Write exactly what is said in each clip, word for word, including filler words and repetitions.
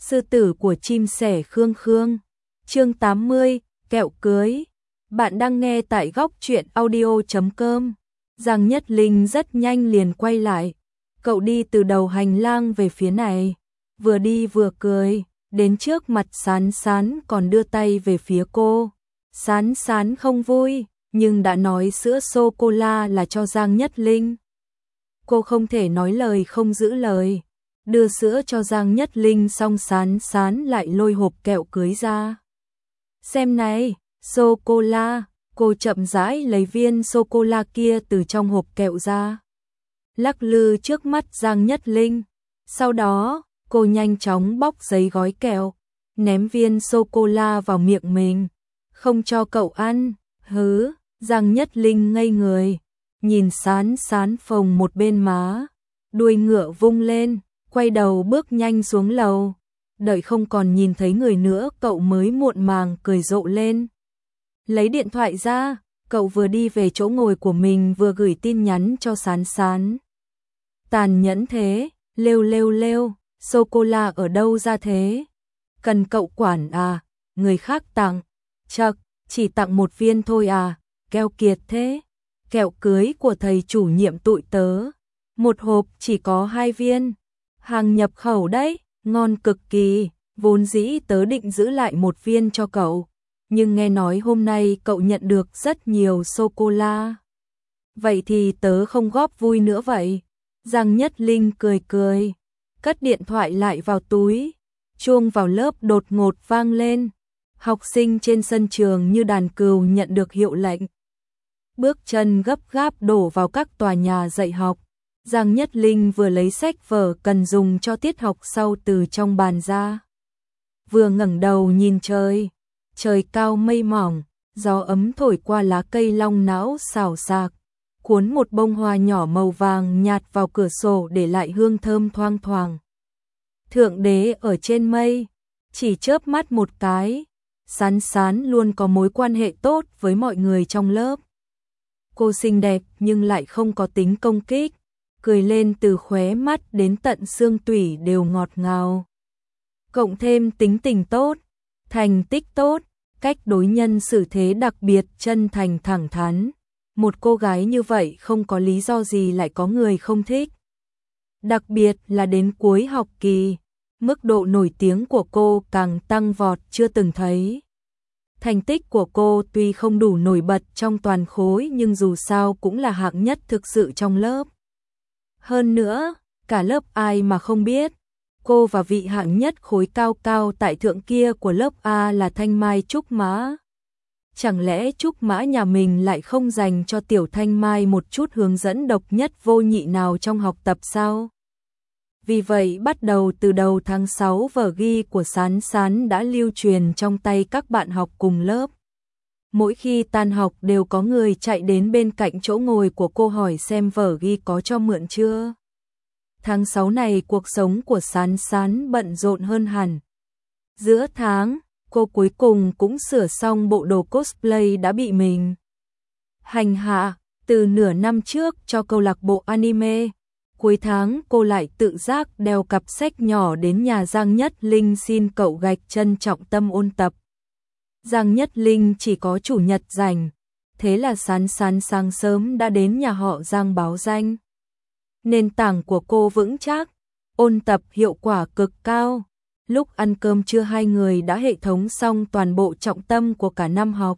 Sư tử của chim sẻ Khương Khương. Chương tám mươi, kẹo cưới. Bạn đang nghe tại góc truyện audio chấm com. Giang Nhất Linh rất nhanh liền quay lại. Cậu đi từ đầu hành lang về phía này, vừa đi vừa cười, đến trước mặt Sán Sán còn đưa tay về phía cô. Sán Sán không vui, nhưng đã nói sữa sô-cô-la là cho Giang Nhất Linh. Cô không thể nói lời không giữ lời. Đưa sữa cho Giang Nhất Linh xong Sán Sán lại lôi hộp kẹo cưới ra. Xem này, sô-cô-la. Cô chậm rãi lấy viên sô-cô-la kia từ trong hộp kẹo ra, lắc lư trước mắt Giang Nhất Linh. Sau đó, cô nhanh chóng bóc giấy gói kẹo, ném viên sô-cô-la vào miệng mình. Không cho cậu ăn, hứ. Giang Nhất Linh ngây người, nhìn Sán Sán phồng một bên má, đuôi ngựa vung lên, quay đầu bước nhanh xuống lầu. Đợi không còn nhìn thấy người nữa cậu mới muộn màng cười rộ lên. Lấy điện thoại ra, cậu vừa đi về chỗ ngồi của mình vừa gửi tin nhắn cho Sán Sán. Tàn nhẫn thế, lêu lêu lêu, sô-cô-la ở đâu ra thế? Cần cậu quản à, người khác tặng. Chậc, chỉ tặng một viên thôi à, keo kiệt thế. Kẹo cưới của thầy chủ nhiệm tụi tớ, một hộp chỉ có hai viên. Hàng nhập khẩu đấy, ngon cực kỳ, vốn dĩ tớ định giữ lại một viên cho cậu. Nhưng nghe nói hôm nay cậu nhận được rất nhiều sô-cô-la. Vậy thì tớ không góp vui nữa vậy. Giang Nhất Linh cười cười, cất điện thoại lại vào túi. Chuông vào lớp đột ngột vang lên. Học sinh trên sân trường như đàn cừu nhận được hiệu lệnh. Bước chân gấp gáp đổ vào các tòa nhà dạy học. Giang Nhất Linh vừa lấy sách vở cần dùng cho tiết học sau từ trong bàn ra. Vừa ngẩng đầu nhìn trời. Trời cao mây mỏng, gió ấm thổi qua lá cây long não xào xạc, cuốn một bông hoa nhỏ màu vàng nhạt vào cửa sổ để lại hương thơm thoang thoảng. Thượng đế ở trên mây, chỉ chớp mắt một cái, Sán Sán luôn có mối quan hệ tốt với mọi người trong lớp. Cô xinh đẹp nhưng lại không có tính công kích, cười lên từ khóe mắt đến tận xương tủy đều ngọt ngào. Cộng thêm tính tình tốt, thành tích tốt, cách đối nhân xử thế đặc biệt chân thành thẳng thắn. Một cô gái như vậy không có lý do gì lại có người không thích. Đặc biệt là đến cuối học kỳ, mức độ nổi tiếng của cô càng tăng vọt chưa từng thấy. Thành tích của cô tuy không đủ nổi bật trong toàn khối nhưng dù sao cũng là hạng nhất thực sự trong lớp. Hơn nữa, cả lớp ai mà không biết, cô và vị hạng nhất khối cao cao tại thượng kia của lớp A là Thanh Mai Trúc Mã. Chẳng lẽ Trúc Mã nhà mình lại không dành cho tiểu Thanh Mai một chút hướng dẫn độc nhất vô nhị nào trong học tập sao? Vì vậy bắt đầu từ đầu tháng sáu vở ghi của Sán Sán đã lưu truyền trong tay các bạn học cùng lớp. Mỗi khi tan học đều có người chạy đến bên cạnh chỗ ngồi của cô hỏi xem vở ghi có cho mượn chưa. Tháng sáu này cuộc sống của Sán Sán bận rộn hơn hẳn. Giữa tháng, cô cuối cùng cũng sửa xong bộ đồ cosplay đã bị mình hành hạ từ nửa năm trước cho câu lạc bộ anime. Cuối tháng cô lại tự giác đeo cặp sách nhỏ đến nhà Giang Nhất Linh xin cậu gạch chân trọng tâm ôn tập. Giang Nhất Linh chỉ có chủ nhật rảnh, thế là Sán Sán sáng sớm đã đến nhà họ Giang báo danh. Nền tảng của cô vững chắc, ôn tập hiệu quả cực cao. Lúc ăn cơm trưa hai người đã hệ thống xong toàn bộ trọng tâm của cả năm học.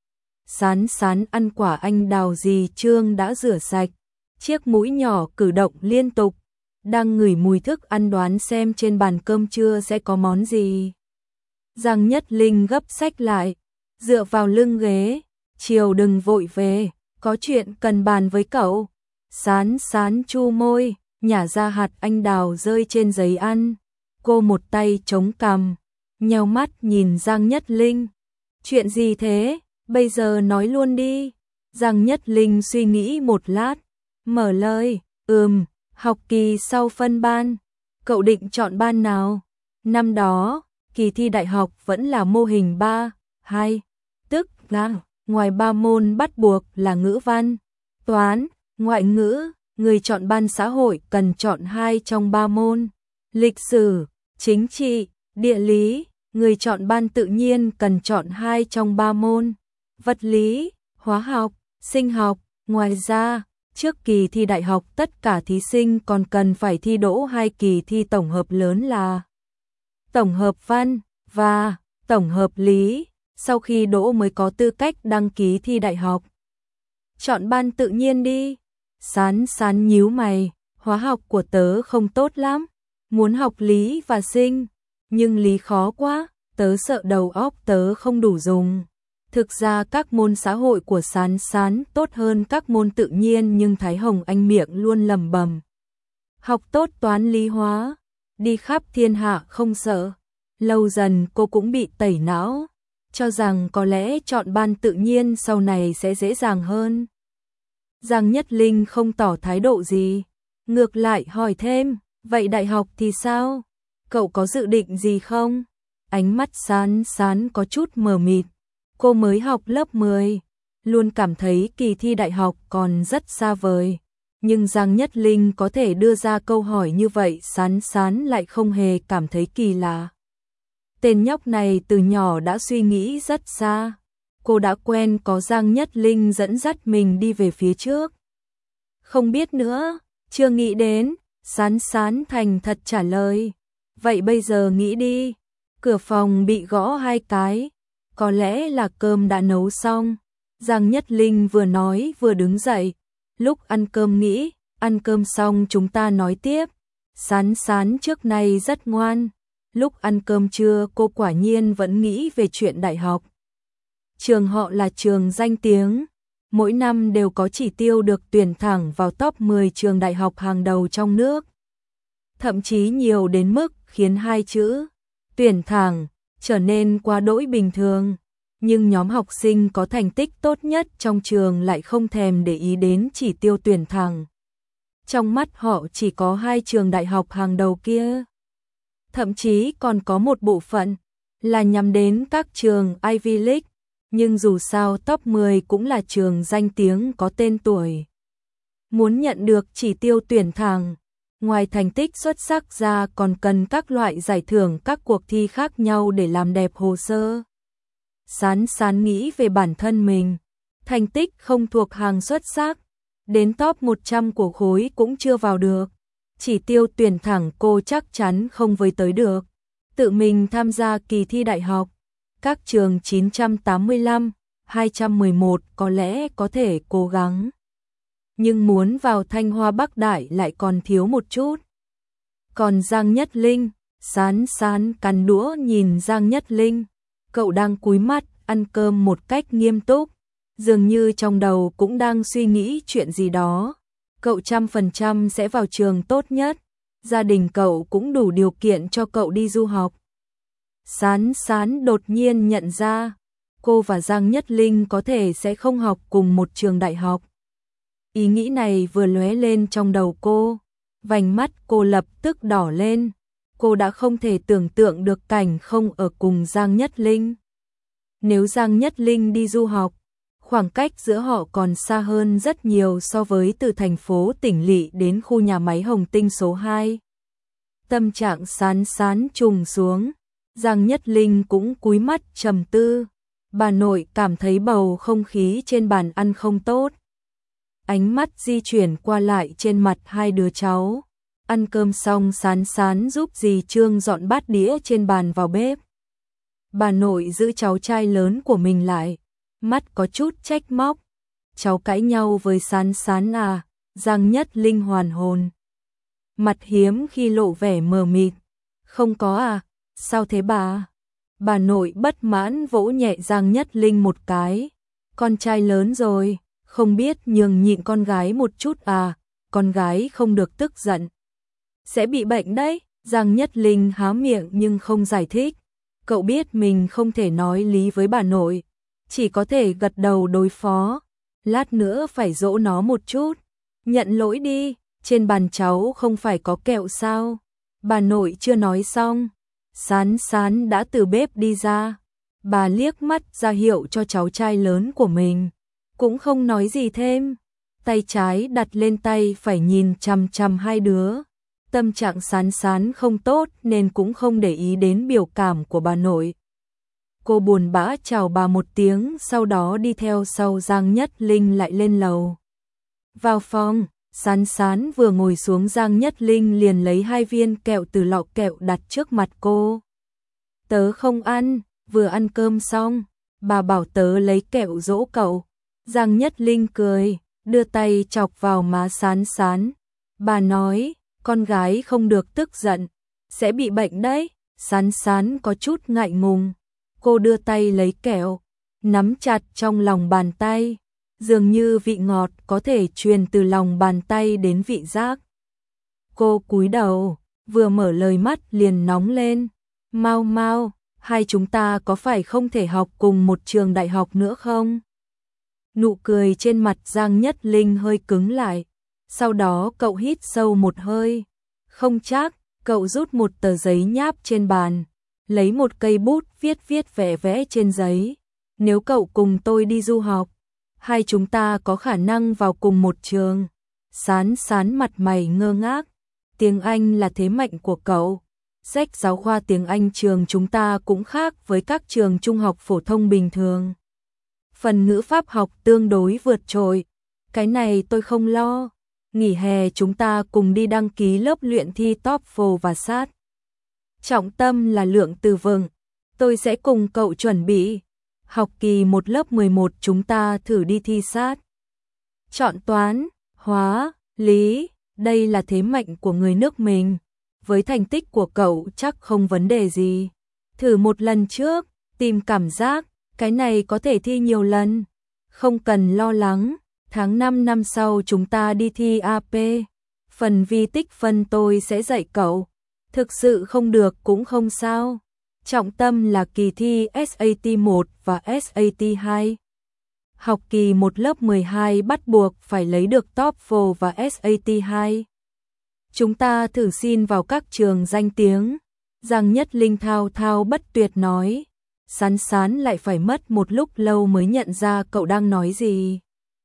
Sán Sán ăn quả anh đào dì Trương đã rửa sạch, chiếc mũi nhỏ cử động liên tục, đang ngửi mùi thức ăn đoán xem trên bàn cơm trưa sẽ có món gì. Giang Nhất Linh gấp sách lại, dựa vào lưng ghế, chiều đừng vội về, có chuyện cần bàn với cậu. Sán Sán chu môi, nhả ra hạt anh đào rơi trên giấy ăn. Cô một tay chống cằm, nheo mắt nhìn Giang Nhất Linh. Chuyện gì thế, bây giờ nói luôn đi. Giang Nhất Linh suy nghĩ một lát, mở lời, ừm, học kỳ sau phân ban. Cậu định chọn ban nào? Năm đó, kỳ thi đại học vẫn là mô hình ba, hai, tức là ngoài ba môn bắt buộc là ngữ văn, toán, ngoại ngữ, người chọn ban xã hội cần chọn hai trong ba môn, lịch sử, chính trị, Địa lý, người chọn ban tự nhiên cần chọn hai trong ba môn, vật lý, hóa học, sinh học. Ngoài ra, trước kỳ thi đại học tất cả thí sinh còn cần phải thi đỗ hai kỳ thi tổng hợp lớn là tổng hợp văn và tổng hợp lý, sau khi đỗ mới có tư cách đăng ký thi đại học. Chọn ban tự nhiên đi. Sán Sán nhíu mày, hóa học của tớ không tốt lắm, muốn học lý và sinh, nhưng lý khó quá, tớ sợ đầu óc tớ không đủ dùng. Thực ra các môn xã hội của Sán Sán tốt hơn các môn tự nhiên, nhưng Thái Hồng Anh miệng luôn lẩm bẩm. Học tốt toán lý hóa, đi khắp thiên hạ không sợ. Lâu dần cô cũng bị tẩy não, cho rằng có lẽ chọn ban tự nhiên sau này sẽ dễ dàng hơn. Giang Nhất Linh không tỏ thái độ gì, ngược lại hỏi thêm, vậy đại học thì sao? Cậu có dự định gì không? Ánh mắt Sán Sán có chút mờ mịt, cô mới học lớp mười, luôn cảm thấy kỳ thi đại học còn rất xa vời. Nhưng Giang Nhất Linh có thể đưa ra câu hỏi như vậy, Sán Sán lại không hề cảm thấy kỳ lạ. Tên nhóc này từ nhỏ đã suy nghĩ rất xa. Cô đã quen có Giang Nhất Linh dẫn dắt mình đi về phía trước. Không biết nữa, chưa nghĩ đến, Sán Sán thành thật trả lời. Vậy bây giờ nghĩ đi. Cửa phòng bị gõ hai cái, có lẽ là cơm đã nấu xong. Giang Nhất Linh vừa nói vừa đứng dậy. Lúc ăn cơm nghĩ, ăn cơm xong chúng ta nói tiếp. Sán Sán trước nay rất ngoan. Lúc ăn cơm trưa cô quả nhiên vẫn nghĩ về chuyện đại học. Trường họ là trường danh tiếng, mỗi năm đều có chỉ tiêu được tuyển thẳng vào top mười trường đại học hàng đầu trong nước. Thậm chí nhiều đến mức khiến hai chữ tuyển thẳng trở nên quá đỗi bình thường. Nhưng nhóm học sinh có thành tích tốt nhất trong trường lại không thèm để ý đến chỉ tiêu tuyển thẳng. Trong mắt họ chỉ có hai trường đại học hàng đầu kia. Thậm chí còn có một bộ phận là nhắm đến các trường Ivy League, nhưng dù sao top mười cũng là trường danh tiếng có tên tuổi. Muốn nhận được chỉ tiêu tuyển thẳng, ngoài thành tích xuất sắc ra còn cần các loại giải thưởng các cuộc thi khác nhau để làm đẹp hồ sơ. Sán Sán nghĩ về bản thân mình, thành tích không thuộc hàng xuất sắc, đến top một trăm của khối cũng chưa vào được. Chỉ tiêu tuyển thẳng cô chắc chắn không với tới được. Tự mình tham gia kỳ thi đại học, các trường chín trăm tám mươi lăm, hai trăm mười một có lẽ có thể cố gắng. Nhưng muốn vào Thanh Hoa Bắc Đại lại còn thiếu một chút. Còn Giang Nhất Linh, Sán Sán cắn đũa nhìn Giang Nhất Linh. Cậu đang cúi mắt, ăn cơm một cách nghiêm túc. Dường như trong đầu cũng đang suy nghĩ chuyện gì đó. Cậu trăm phần trăm sẽ vào trường tốt nhất. Gia đình cậu cũng đủ điều kiện cho cậu đi du học. Sán Sán đột nhiên nhận ra, cô và Giang Nhất Linh có thể sẽ không học cùng một trường đại học. Ý nghĩ này vừa lóe lên trong đầu cô, vành mắt cô lập tức đỏ lên. Cô đã không thể tưởng tượng được cảnh không ở cùng Giang Nhất Linh. Nếu Giang Nhất Linh đi du học, khoảng cách giữa họ còn xa hơn rất nhiều so với từ thành phố Tỉnh Lỵ đến khu nhà máy Hồng Tinh số hai. Tâm trạng Sán Sán trùng xuống, Giang Nhất Linh cũng cúi mắt trầm tư. Bà nội cảm thấy bầu không khí trên bàn ăn không tốt. Ánh mắt di chuyển qua lại trên mặt hai đứa cháu. Ăn cơm xong Sán Sán giúp dì Trương dọn bát đĩa trên bàn vào bếp. Bà nội giữ cháu trai lớn của mình lại, mắt có chút trách móc. Cháu cãi nhau với Sán Sán à? Giang Nhất Linh hoàn hồn. Mặt hiếm khi lộ vẻ mờ mịt. Không có à? Sao thế bà? Bà nội bất mãn vỗ nhẹ Giang Nhất Linh một cái. Con trai lớn rồi, không biết nhường nhịn con gái một chút à? Con gái không được tức giận, sẽ bị bệnh đấy. Giang Nhất Linh há miệng nhưng không giải thích. Cậu biết mình không thể nói lý với bà nội, chỉ có thể gật đầu đối phó. Lát nữa phải dỗ nó một chút. Nhận lỗi đi, trên bàn cháu không phải có kẹo sao? Bà nội chưa nói xong, Sán Sán đã từ bếp đi ra. Bà liếc mắt ra hiệu cho cháu trai lớn của mình, cũng không nói gì thêm. Tay trái đặt lên tay phải nhìn chằm chằm hai đứa. tâm trạng Sán Sán không tốt nên cũng không để ý đến biểu cảm của bà nội. Cô buồn bã chào bà một tiếng, sau đó đi theo sau Giang Nhất Linh lại lên lầu. Vào phòng, Sán Sán vừa ngồi xuống, Giang Nhất Linh liền lấy hai viên kẹo từ lọ kẹo đặt trước mặt cô. Tớ không ăn, vừa ăn cơm xong, bà bảo tớ lấy kẹo dỗ cậu. Giang Nhất Linh cười, đưa tay chọc vào má Sán Sán. Bà nói, con gái không được tức giận, sẽ bị bệnh đấy. Sán Sán có chút ngại ngùng. Cô đưa tay lấy kẹo, nắm chặt trong lòng bàn tay. Dường như vị ngọt có thể truyền từ lòng bàn tay đến vị giác. Cô cúi đầu, vừa mở lời mắt liền nóng lên. Mau mau, hai chúng ta có phải không thể học cùng một trường đại học nữa không? Nụ cười trên mặt Giang Nhất Linh hơi cứng lại. Sau đó cậu hít sâu một hơi. Không chắc, cậu rút một tờ giấy nháp trên bàn, lấy một cây bút viết viết vẽ vẽ trên giấy. Nếu cậu cùng tôi đi du học, hai chúng ta có khả năng vào cùng một trường. Sán Sán mặt mày ngơ ngác. Tiếng Anh là thế mạnh của cậu. Sách giáo khoa tiếng Anh trường chúng ta cũng khác với các trường trung học phổ thông bình thường. Phần ngữ pháp học tương đối vượt trội. Cái này tôi không lo. Nghỉ hè chúng ta cùng đi đăng ký lớp luyện thi TOEFL và sát. Trọng tâm là lượng từ vựng. Tôi sẽ cùng cậu chuẩn bị. Học kỳ một lớp mười một chúng ta thử đi thi sát. Chọn toán, hóa, lý. Đây là thế mạnh của người nước mình. Với thành tích của cậu chắc không vấn đề gì. Thử một lần trước, tìm cảm giác. Cái này có thể thi nhiều lần. Không cần lo lắng. Tháng năm năm sau chúng ta đi thi a pê. Phần vi tích phân tôi sẽ dạy cậu. Thực sự không được cũng không sao. Trọng tâm là kỳ thi ét a tê một và ét a tê hai. Học kỳ một lớp mười hai bắt buộc phải lấy được TOEFL và ét a tê hai. Chúng ta thử xin vào các trường danh tiếng. Giang Nhất Linh thao thao bất tuyệt nói. Sán Sán lại phải mất một lúc lâu mới nhận ra cậu đang nói gì.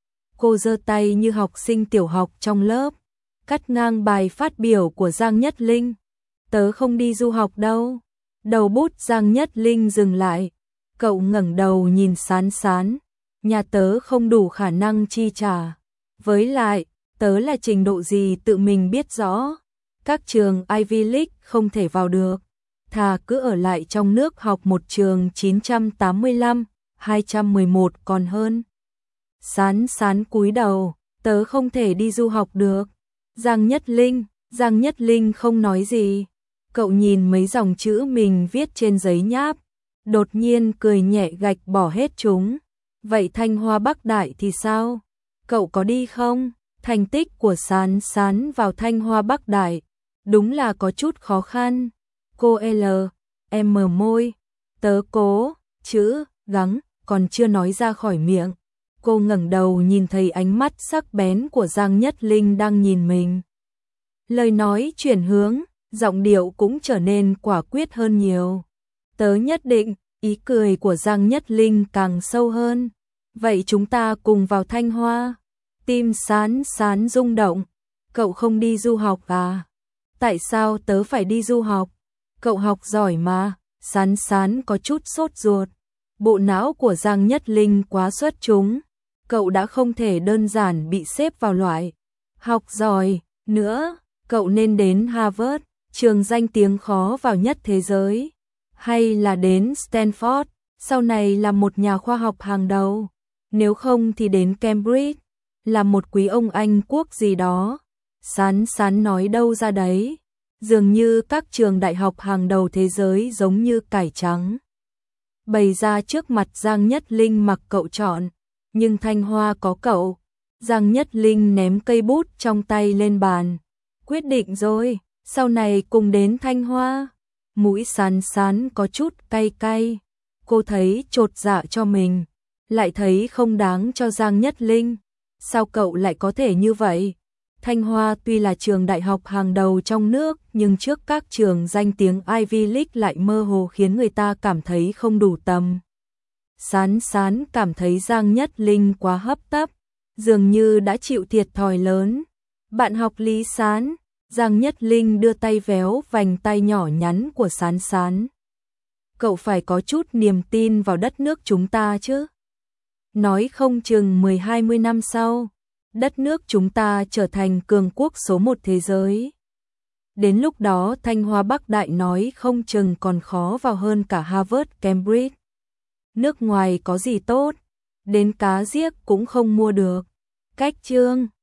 Cô giơ tay như học sinh tiểu học trong lớp, cắt ngang bài phát biểu của Giang Nhất Linh. Tớ không đi du học đâu. Đầu bút Giang Nhất Linh dừng lại. Cậu ngẩng đầu nhìn Sán Sán. Nhà tớ không đủ khả năng chi trả. Với lại, tớ là trình độ gì tự mình biết rõ. Các trường Ivy League không thể vào được. Thà cứ ở lại trong nước học một trường chín trăm tám mươi lăm, hai trăm mười một còn hơn. Sán Sán cúi đầu, tớ không thể đi du học được. Giang Nhất Linh, Giang Nhất Linh không nói gì. Cậu nhìn mấy dòng chữ mình viết trên giấy nháp, đột nhiên cười nhẹ gạch bỏ hết chúng. Vậy Thanh Hoa Bắc Đại thì sao? Cậu có đi không? Thành tích của Sán Sán vào Thanh Hoa Bắc Đại đúng là có chút khó khăn. Cô L, em mở môi, tớ cố, chữ, gắng, còn chưa nói ra khỏi miệng. Cô ngẩng đầu nhìn thấy ánh mắt sắc bén của Giang Nhất Linh đang nhìn mình. Lời nói chuyển hướng, giọng điệu cũng trở nên quả quyết hơn nhiều. Tớ nhất định, ý cười của Giang Nhất Linh càng sâu hơn. Vậy chúng ta cùng vào Thanh Hoa. Tim Sán Sán rung động. Cậu không đi du học à? Tại sao tớ phải đi du học? Cậu học giỏi mà. Sán Sán có chút sốt ruột. Bộ não của Giang Nhất Linh quá xuất chúng. Cậu đã không thể đơn giản bị xếp vào loại học giỏi nữa. Cậu nên đến Harvard, trường danh tiếng khó vào nhất thế giới. Hay là đến Stanford, sau này là một nhà khoa học hàng đầu. Nếu không thì đến Cambridge, là một quý ông Anh quốc gì đó. Sán Sán nói đâu ra đấy. Dường như các trường đại học hàng đầu thế giới giống như cải trắng bày ra trước mặt Giang Nhất Linh mặc cậu chọn. Nhưng Thanh Hoa có cậu. Giang Nhất Linh ném cây bút trong tay lên bàn. Quyết định rồi, sau này cùng đến Thanh Hoa. Mũi Sán Sán có chút cay cay. Cô thấy chột dạ cho mình, lại thấy không đáng cho Giang Nhất Linh. Sao cậu lại có thể như vậy? Thanh Hoa tuy là trường đại học hàng đầu trong nước, nhưng trước các trường danh tiếng Ivy League lại mơ hồ khiến người ta cảm thấy không đủ tầm. Sán Sán cảm thấy Giang Nhất Linh quá hấp tấp, dường như đã chịu thiệt thòi lớn. Bạn học Lý Sán, Giang Nhất Linh đưa tay véo vành tay nhỏ nhắn của Sán Sán. Cậu phải có chút niềm tin vào đất nước chúng ta chứ. Nói không chừng mười hai mươi năm sau, đất nước chúng ta trở thành cường quốc số một thế giới. Đến lúc đó Thanh Hoa Bắc Đại nói không chừng còn khó vào hơn cả Harvard, Cambridge. Nước ngoài có gì tốt, đến cá giếc cũng không mua được. Cách chương